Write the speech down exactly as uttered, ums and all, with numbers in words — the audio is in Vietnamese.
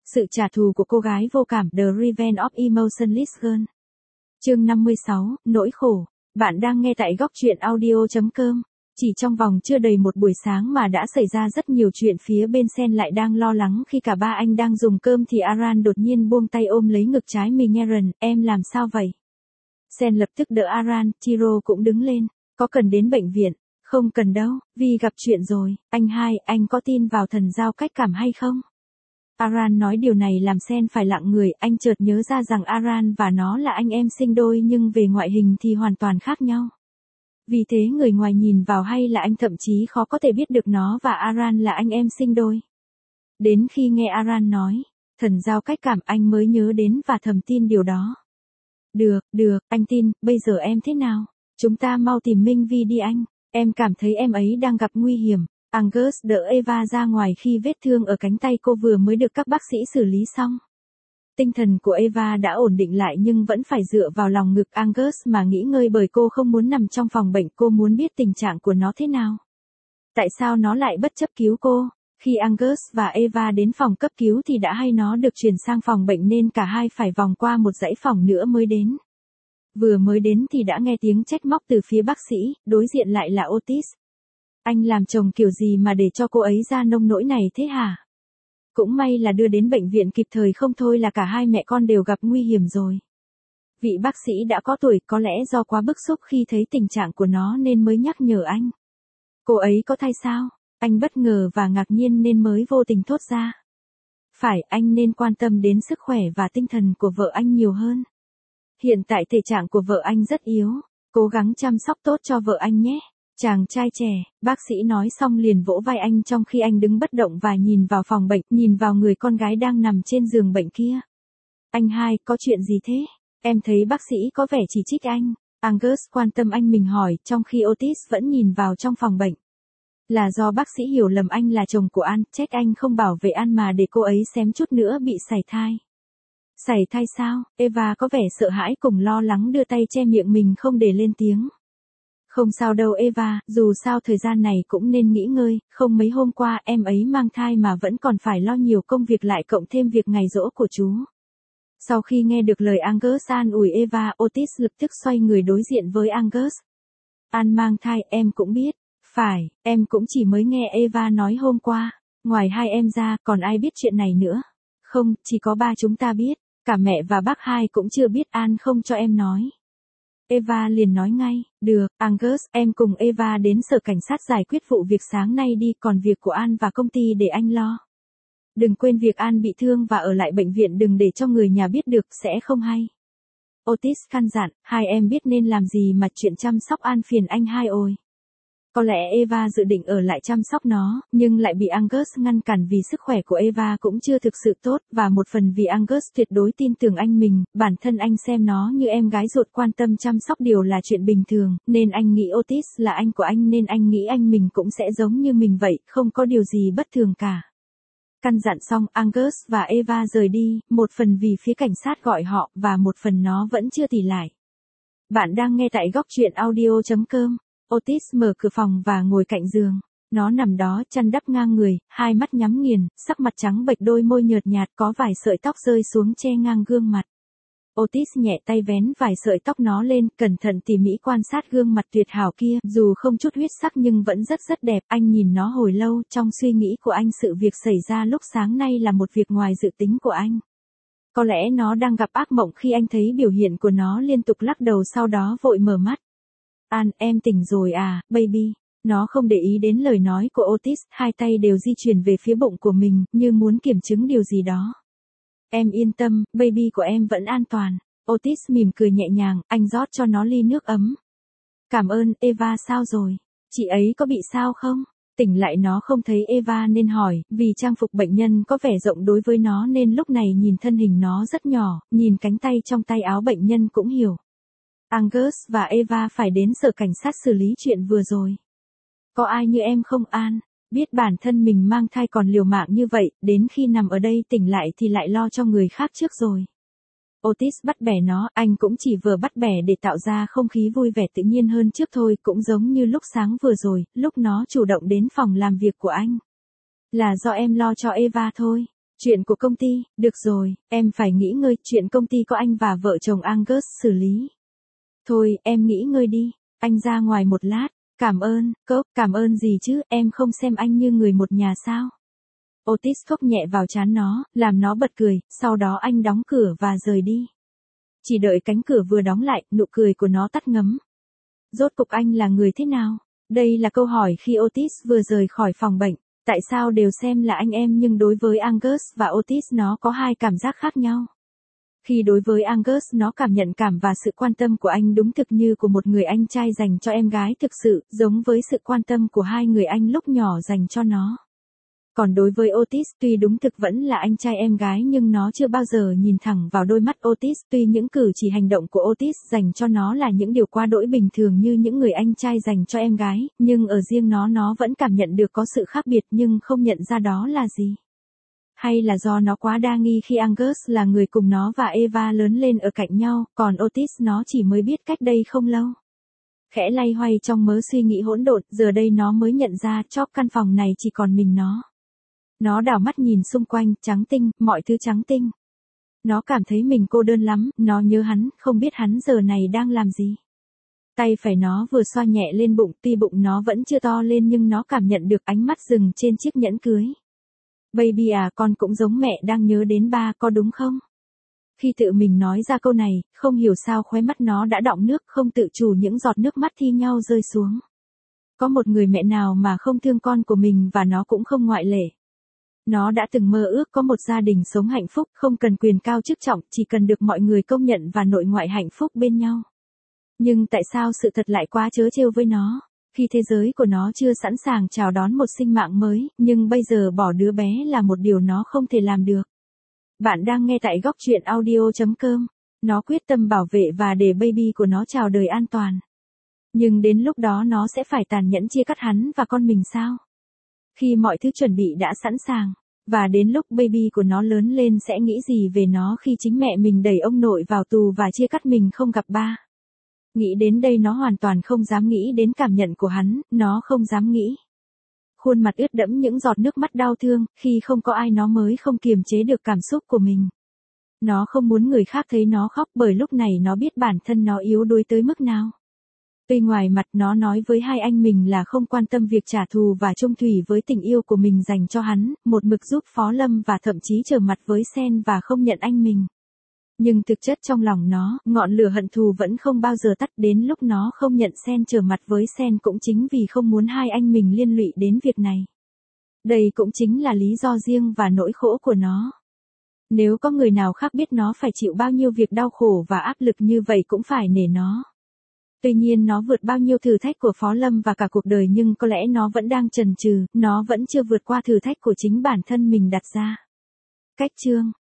Sự trả thù của cô gái vô cảm, The Revenge of Emotionless Girl. Chương năm mươi sáu, nỗi khổ. Bạn đang nghe tại góc truyện audio chấm com. Chỉ trong vòng chưa đầy một buổi sáng mà đã xảy ra rất nhiều chuyện, phía bên Sen lại đang lo lắng khi cả ba anh đang dùng cơm thì Aran đột nhiên buông tay ôm lấy ngực trái mình. Aaron, em làm sao vậy? Sen lập tức đỡ Aran, Chiro cũng đứng lên. Có cần đến bệnh viện? Không cần đâu, vì gặp chuyện rồi. Anh hai, anh có tin vào thần giao cách cảm hay không? Aran nói điều này làm Sen phải lặng người, anh chợt nhớ ra rằng Aran và nó là anh em sinh đôi nhưng về ngoại hình thì hoàn toàn khác nhau. Vì thế người ngoài nhìn vào hay là anh thậm chí khó có thể biết được nó và Aran là anh em sinh đôi. Đến khi nghe Aran nói, thần giao cách cảm, anh mới nhớ đến và thầm tin điều đó. Được, được, anh tin, bây giờ em thế nào? Chúng ta mau tìm Minh Vi đi anh, em cảm thấy em ấy đang gặp nguy hiểm. Angus đỡ Eva ra ngoài khi vết thương ở cánh tay cô vừa mới được các bác sĩ xử lý xong. Tinh thần của Eva đã ổn định lại nhưng vẫn phải dựa vào lòng ngực Angus mà nghỉ ngơi, bởi cô không muốn nằm trong phòng bệnh, cô muốn biết tình trạng của nó thế nào. Tại sao nó lại bất chấp cứu cô? Khi Angus và Eva đến phòng cấp cứu thì đã hay nó được chuyển sang phòng bệnh nên cả hai phải vòng qua một dãy phòng nữa mới đến. Vừa mới đến thì đã nghe tiếng trách móc từ phía bác sĩ, đối diện lại là Otis. Anh làm chồng kiểu gì mà để cho cô ấy ra nông nỗi này thế hả? Cũng may là đưa đến bệnh viện kịp thời, không thôi là cả hai mẹ con đều gặp nguy hiểm rồi. Vị bác sĩ đã có tuổi, có lẽ do quá bức xúc khi thấy tình trạng của nó nên mới nhắc nhở anh. Cô ấy có thai sao? Anh bất ngờ và ngạc nhiên nên mới vô tình thốt ra. Phải, anh nên quan tâm đến sức khỏe và tinh thần của vợ anh nhiều hơn. Hiện tại thể trạng của vợ anh rất yếu, cố gắng chăm sóc tốt cho vợ anh nhé. Chàng trai trẻ, bác sĩ nói xong liền vỗ vai anh trong khi anh đứng bất động và nhìn vào phòng bệnh, nhìn vào người con gái đang nằm trên giường bệnh kia. Anh hai, có chuyện gì thế? Em thấy bác sĩ có vẻ chỉ trích anh. Angus quan tâm anh mình hỏi, trong khi Otis vẫn nhìn vào trong phòng bệnh. Là do bác sĩ hiểu lầm anh là chồng của An, trách anh không bảo vệ An mà để cô ấy xém chút nữa bị sảy thai. Sảy thai sao? Eva có vẻ sợ hãi cùng lo lắng đưa tay che miệng mình không để lên tiếng. Không sao đâu Eva, dù sao thời gian này cũng nên nghỉ ngơi, không mấy hôm qua em ấy mang thai mà vẫn còn phải lo nhiều công việc, lại cộng thêm việc ngày giỗ của chú. Sau khi nghe được lời Angus an ủi Eva, Otis lập tức xoay người đối diện với Angus. An mang thai, em cũng biết. Phải, em cũng chỉ mới nghe Eva nói hôm qua. Ngoài hai em ra, còn ai biết chuyện này nữa? Không, chỉ có ba chúng ta biết. Cả mẹ và bác hai cũng chưa biết, An không cho em nói. Eva liền nói ngay, được, Angus, em cùng Eva đến sở cảnh sát giải quyết vụ việc sáng nay đi, còn việc của An và công ty để anh lo. Đừng quên việc An bị thương và ở lại bệnh viện, đừng để cho người nhà biết được, sẽ không hay. Otis căn dặn, hai em biết nên làm gì mà chuyện chăm sóc An phiền anh hai ôi. Có lẽ Eva dự định ở lại chăm sóc nó, nhưng lại bị Angus ngăn cản vì sức khỏe của Eva cũng chưa thực sự tốt, và một phần vì Angus tuyệt đối tin tưởng anh mình, bản thân anh xem nó như em gái ruột, quan tâm chăm sóc điều là chuyện bình thường, nên anh nghĩ Otis là anh của anh, nên anh nghĩ anh mình cũng sẽ giống như mình vậy, không có điều gì bất thường cả. Căn dặn xong, Angus và Eva rời đi, một phần vì phía cảnh sát gọi họ, và một phần nó vẫn chưa tỉ lại. Bạn đang nghe tại góc truyện audio chấm com. Otis mở cửa phòng và ngồi cạnh giường. Nó nằm đó, chăn đắp ngang người, hai mắt nhắm nghiền, sắc mặt trắng bệch, đôi môi nhợt nhạt, có vài sợi tóc rơi xuống che ngang gương mặt. Otis nhẹ tay vén vài sợi tóc nó lên, cẩn thận tỉ mỉ quan sát gương mặt tuyệt hảo kia, dù không chút huyết sắc nhưng vẫn rất rất đẹp. Anh nhìn nó hồi lâu, trong suy nghĩ của anh sự việc xảy ra lúc sáng nay là một việc ngoài dự tính của anh. Có lẽ nó đang gặp ác mộng khi anh thấy biểu hiện của nó liên tục lắc đầu, sau đó vội mở mắt. An, em tỉnh rồi à, baby. Nó không để ý đến lời nói của Otis, hai tay đều di chuyển về phía bụng của mình, như muốn kiểm chứng điều gì đó. Em yên tâm, baby của em vẫn an toàn. Otis mỉm cười nhẹ nhàng, anh rót cho nó ly nước ấm. Cảm ơn. Eva sao rồi? Chị ấy có bị sao không? Tỉnh lại nó không thấy Eva nên hỏi, vì trang phục bệnh nhân có vẻ rộng đối với nó nên lúc này nhìn thân hình nó rất nhỏ, nhìn cánh tay trong tay áo bệnh nhân cũng hiểu. Angus và Eva phải đến sở cảnh sát xử lý chuyện vừa rồi. Có ai như em không An? Biết bản thân mình mang thai còn liều mạng như vậy, đến khi nằm ở đây tỉnh lại thì lại lo cho người khác trước rồi. Otis bắt bẻ nó, anh cũng chỉ vừa bắt bẻ để tạo ra không khí vui vẻ tự nhiên hơn trước thôi, cũng giống như lúc sáng vừa rồi, lúc nó chủ động đến phòng làm việc của anh. Là do em lo cho Eva thôi. Chuyện của công ty, được rồi, em phải nghỉ ngơi, chuyện công ty có anh và vợ chồng Angus xử lý. Thôi, em nghỉ ngơi đi, anh ra ngoài một lát, cảm ơn, Cốc, cảm ơn gì chứ, em không xem anh như người một nhà sao? Otis khóc nhẹ vào trán nó, làm nó bật cười, sau đó anh đóng cửa và rời đi. Chỉ đợi cánh cửa vừa đóng lại, nụ cười của nó tắt ngấm. Rốt cục anh là người thế nào? Đây là câu hỏi khi Otis vừa rời khỏi phòng bệnh. Tại sao đều xem là anh em nhưng đối với Angus và Otis nó có hai cảm giác khác nhau? Khi đối với Angus nó cảm nhận cảm và sự quan tâm của anh đúng thực như của một người anh trai dành cho em gái thực sự, giống với sự quan tâm của hai người anh lúc nhỏ dành cho nó. Còn đối với Otis tuy đúng thực vẫn là anh trai em gái nhưng nó chưa bao giờ nhìn thẳng vào đôi mắt Otis. Tuy những cử chỉ hành động của Otis dành cho nó là những điều quá đỗi bình thường như những người anh trai dành cho em gái, nhưng ở riêng nó nó vẫn cảm nhận được có sự khác biệt nhưng không nhận ra đó là gì. Hay là do nó quá đa nghi khi Angus là người cùng nó và Eva lớn lên ở cạnh nhau, còn Otis nó chỉ mới biết cách đây không lâu. Khẽ lay hoay trong mớ suy nghĩ hỗn độn, giờ đây nó mới nhận ra chóp căn phòng này chỉ còn mình nó. Nó đảo mắt nhìn xung quanh, trắng tinh, mọi thứ trắng tinh. Nó cảm thấy mình cô đơn lắm, nó nhớ hắn, không biết hắn giờ này đang làm gì. Tay phải nó vừa xoa nhẹ lên bụng, tuy bụng nó vẫn chưa to lên nhưng nó cảm nhận được ánh mắt dừng trên chiếc nhẫn cưới. Baby à, con cũng giống mẹ đang nhớ đến ba, có đúng không? Khi tự mình nói ra câu này, không hiểu sao khóe mắt nó đã đọng nước, không tự chủ những giọt nước mắt thi nhau rơi xuống. Có một người mẹ nào mà không thương con của mình và nó cũng không ngoại lệ. Nó đã từng mơ ước có một gia đình sống hạnh phúc, không cần quyền cao chức trọng, chỉ cần được mọi người công nhận và nội ngoại hạnh phúc bên nhau. Nhưng tại sao sự thật lại quá trớ trêu với nó? Khi thế giới của nó chưa sẵn sàng chào đón một sinh mạng mới, nhưng bây giờ bỏ đứa bé là một điều nó không thể làm được. Bạn đang nghe tại góc truyện audio chấm com. Nó quyết tâm bảo vệ và để baby của nó chào đời an toàn. Nhưng đến lúc đó nó sẽ phải tàn nhẫn chia cắt hắn và con mình sao? Khi mọi thứ chuẩn bị đã sẵn sàng, và đến lúc baby của nó lớn lên sẽ nghĩ gì về nó khi chính mẹ mình đẩy ông nội vào tù và chia cắt mình không gặp ba. Nghĩ đến đây nó hoàn toàn không dám nghĩ đến cảm nhận của hắn, nó không dám nghĩ. Khuôn mặt ướt đẫm những giọt nước mắt đau thương, khi không có ai nó mới không kiềm chế được cảm xúc của mình. Nó không muốn người khác thấy nó khóc bởi lúc này nó biết bản thân nó yếu đuối tới mức nào. Tuy ngoài mặt nó nói với hai anh mình là không quan tâm việc trả thù và chung thủy với tình yêu của mình dành cho hắn, một mực giúp Phó Lâm và thậm chí trở mặt với Sen và không nhận anh mình. Nhưng thực chất trong lòng nó, ngọn lửa hận thù vẫn không bao giờ tắt, đến lúc nó không nhận Sen trở mặt với Sen cũng chính vì không muốn hai anh mình liên lụy đến việc này. Đây cũng chính là lý do riêng và nỗi khổ của nó. Nếu có người nào khác biết nó phải chịu bao nhiêu việc đau khổ và áp lực như vậy cũng phải nể nó. Tuy nhiên nó vượt bao nhiêu thử thách của Phó Lâm và cả cuộc đời nhưng có lẽ nó vẫn đang chần chừ, nó vẫn chưa vượt qua thử thách của chính bản thân mình đặt ra. Cách chương